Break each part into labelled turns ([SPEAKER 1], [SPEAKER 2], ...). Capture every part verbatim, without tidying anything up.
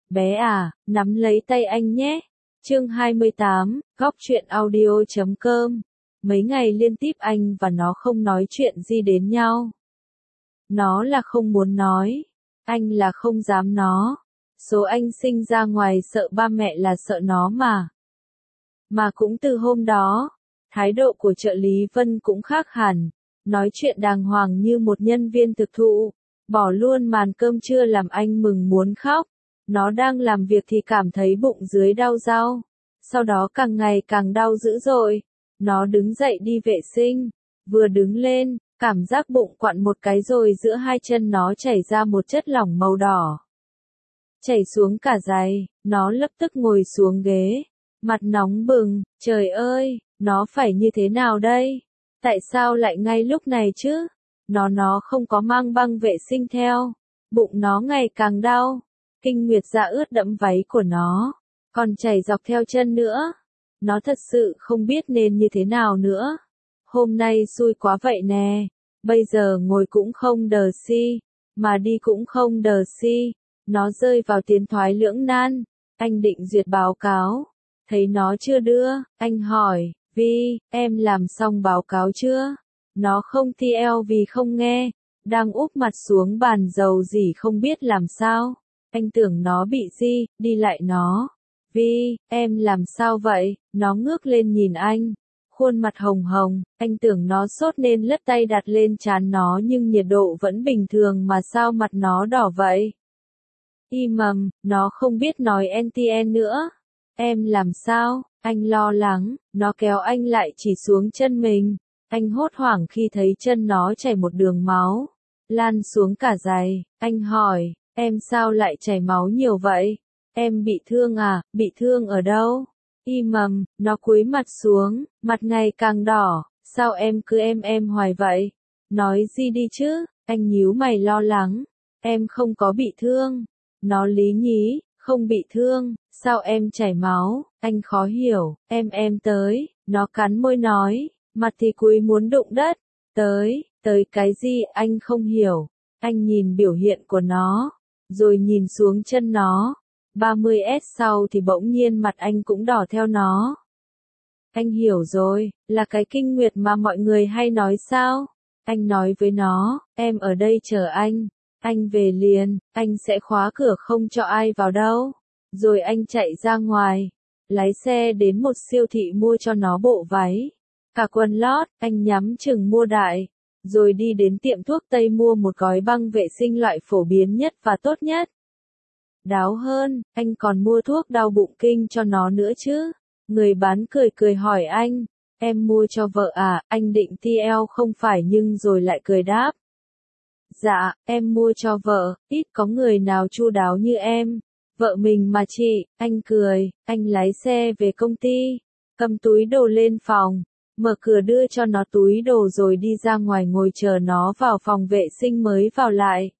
[SPEAKER 1] Bé à, nắm lấy tay anh nhé. Chương hai mươi tám, góc truyện audio chấm com. Mấy ngày liên tiếp anh và nó không nói chuyện gì đến nhau. Nó là không muốn nói, anh là không dám nó. Số anh sinh ra ngoài sợ ba mẹ là sợ nó mà. Mà cũng từ hôm đó, thái độ của trợ lý Vân cũng khác hẳn, nói chuyện đàng hoàng như một nhân viên thực thụ, bỏ luôn màn cơm trưa làm anh mừng muốn khóc. Nó đang làm việc thì cảm thấy bụng dưới đau rau, sau đó càng ngày càng đau dữ dội. Nó đứng dậy đi vệ sinh, vừa đứng lên, cảm giác bụng quặn một cái rồi giữa hai chân nó chảy ra một chất lỏng màu đỏ. Chảy xuống cả giày, nó lập tức ngồi xuống ghế, mặt nóng bừng, trời ơi, nó phải như thế nào đây? Tại sao lại ngay lúc này chứ? Nó nó không có mang băng vệ sinh theo, bụng nó ngày càng đau. Kinh nguyệt dạ ướt đẫm váy của nó, còn chảy dọc theo chân nữa. Nó thật sự không biết nên như thế nào nữa. Hôm nay xui quá vậy nè, bây giờ ngồi cũng không đờ si, mà đi cũng không đờ si. Nó rơi vào tiến thoái lưỡng nan, anh định duyệt báo cáo, thấy nó chưa đưa, anh hỏi, Vi, em làm xong báo cáo chưa? Nó không ti eo vì không nghe, đang úp mặt xuống bàn dầu gì không biết làm sao. Anh tưởng nó bị gì, đi lại nó. Vi, em làm sao vậy? Nó ngước lên nhìn anh. Khuôn mặt hồng hồng, anh tưởng nó sốt nên lướt tay đặt lên trán nó nhưng nhiệt độ vẫn bình thường mà sao mặt nó đỏ vậy? Im mầm, nó không biết nói en ti en nữa. Em làm sao? Anh lo lắng, nó kéo anh lại chỉ xuống chân mình. Anh hốt hoảng khi thấy chân nó chảy một đường máu, lan xuống cả giày. Anh hỏi, em sao lại chảy máu nhiều vậy? Em bị thương à? Bị thương ở đâu? Im mầm, nó cúi mặt xuống, mặt ngày càng đỏ. Sao em cứ em em hoài vậy? Nói gì đi chứ? Anh nhíu mày lo lắng. Em không có bị thương. Nó lý nhí, không bị thương, sao em chảy máu? Anh khó hiểu, em em tới. Nó cắn môi nói, mặt thì cúi muốn đụng đất. Tới, tới cái gì anh không hiểu. Anh nhìn biểu hiện của nó, rồi nhìn xuống chân nó. ba mươi S sau thì bỗng nhiên mặt anh cũng đỏ theo nó. Anh hiểu rồi, là cái kinh nguyệt mà mọi người hay nói sao? Anh nói với nó, em ở đây chờ anh. Anh về liền, anh sẽ khóa cửa không cho ai vào đâu. Rồi anh chạy ra ngoài, lái xe đến một siêu thị mua cho nó bộ váy, cả quần lót. Anh nhắm chừng mua đại, rồi đi đến tiệm thuốc Tây mua một gói băng vệ sinh loại phổ biến nhất và tốt nhất. Đáo hơn, anh còn mua thuốc đau bụng kinh cho nó nữa chứ. Người bán cười cười hỏi anh, em mua cho vợ à? Anh định ti eo không phải nhưng rồi lại cười đáp. Dạ, em mua cho vợ, ít có người nào chu đáo như em. Vợ mình mà chị. Anh cười, anh lái xe về công ty, cầm túi đồ lên phòng, mở cửa đưa cho nó túi đồ rồi đi ra ngoài ngồi chờ nó vào phòng vệ sinh mới vào lại.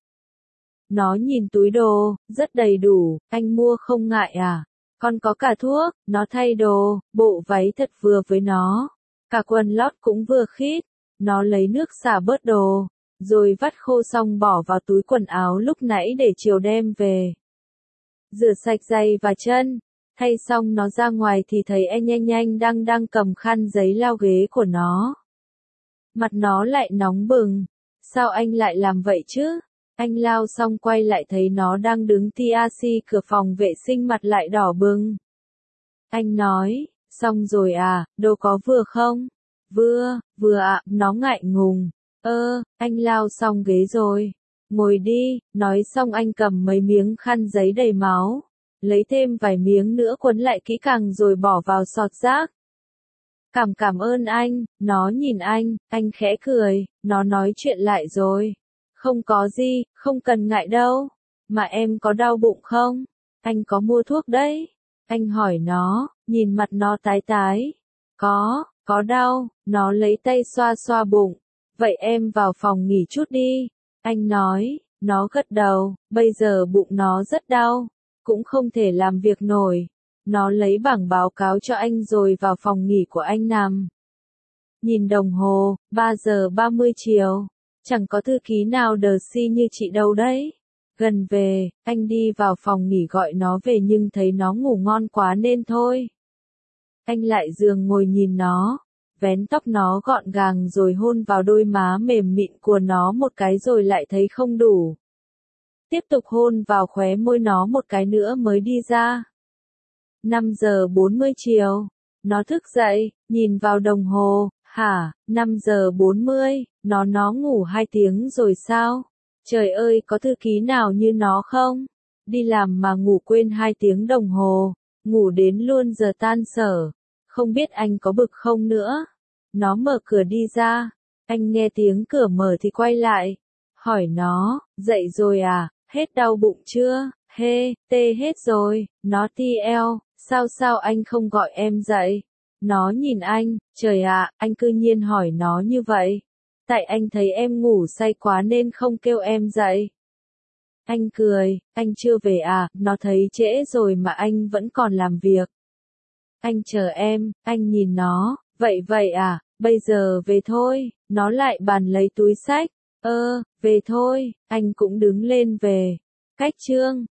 [SPEAKER 1] Nó nhìn túi đồ, rất đầy đủ. Anh mua không ngại à? Còn có cả thuốc. Nó thay đồ, bộ váy thật vừa với nó, cả quần lót cũng vừa khít. Nó lấy nước xả bớt đồ, rồi vắt khô xong bỏ vào túi quần áo lúc nãy để chiều đem về. Rửa sạch giày và chân, thay xong nó ra ngoài thì thấy anh nhanh nhanh đang đang cầm khăn giấy lau ghế của nó. Mặt nó lại nóng bừng. Sao anh lại làm vậy chứ? Anh lau xong quay lại thấy nó đang đứng tê xê cửa phòng vệ sinh mặt lại đỏ bừng. Anh nói, xong rồi à, đồ có vừa không? Vừa, vừa ạ. Nó ngại ngùng. Ơ, anh lau xong ghế rồi. Ngồi đi. Nói xong anh cầm mấy miếng khăn giấy đầy máu, lấy thêm vài miếng nữa quấn lại kỹ càng rồi bỏ vào sọt rác. Cảm cảm ơn anh. Nó nhìn anh, anh khẽ cười. Nó nói chuyện lại rồi. Không có gì, không cần ngại đâu. Mà em có đau bụng không? Anh có mua thuốc đấy. Anh hỏi nó, nhìn mặt nó tái tái. Có, có đau. Nó lấy tay xoa xoa bụng. Vậy em vào phòng nghỉ chút đi. Anh nói. Nó gật đầu. Bây giờ bụng nó rất đau, cũng không thể làm việc nổi. Nó lấy bảng báo cáo cho anh rồi vào phòng nghỉ của anh nằm. Nhìn đồng hồ, ba giờ ba mươi chiều. Chẳng có thư ký nào đờ si như chị đâu đấy. Gần về, anh đi vào phòng nghỉ gọi nó về nhưng thấy nó ngủ ngon quá nên thôi. Anh lại giường ngồi nhìn nó, vén tóc nó gọn gàng rồi hôn vào đôi má mềm mịn của nó một cái rồi lại thấy không đủ. Tiếp tục hôn vào khóe môi nó một cái nữa mới đi ra. năm giờ bốn mươi chiều, nó thức dậy, nhìn vào đồng hồ, hả, năm giờ bốn mươi, nó nó ngủ hai tiếng rồi sao? Trời ơi có thư ký nào như nó không? Đi làm mà ngủ quên hai tiếng đồng hồ, ngủ đến luôn giờ tan sở, không biết anh có bực không nữa. Nó mở cửa đi ra, anh nghe tiếng cửa mở thì quay lại, hỏi nó, dậy rồi à, hết đau bụng chưa, hê, tê hết rồi, nó ti eo, sao sao anh không gọi em dậy? Nó nhìn anh, trời ạ, anh cư nhiên hỏi nó như vậy. Tại anh thấy em ngủ say quá nên không kêu em dậy. Anh cười, anh chưa về à, nó thấy trễ rồi mà anh vẫn còn làm việc. Anh chờ em, anh nhìn nó, vậy vậy à, bây giờ về thôi, nó lại bàn lấy túi xách, ơ, về thôi, anh cũng đứng lên về. Cách chương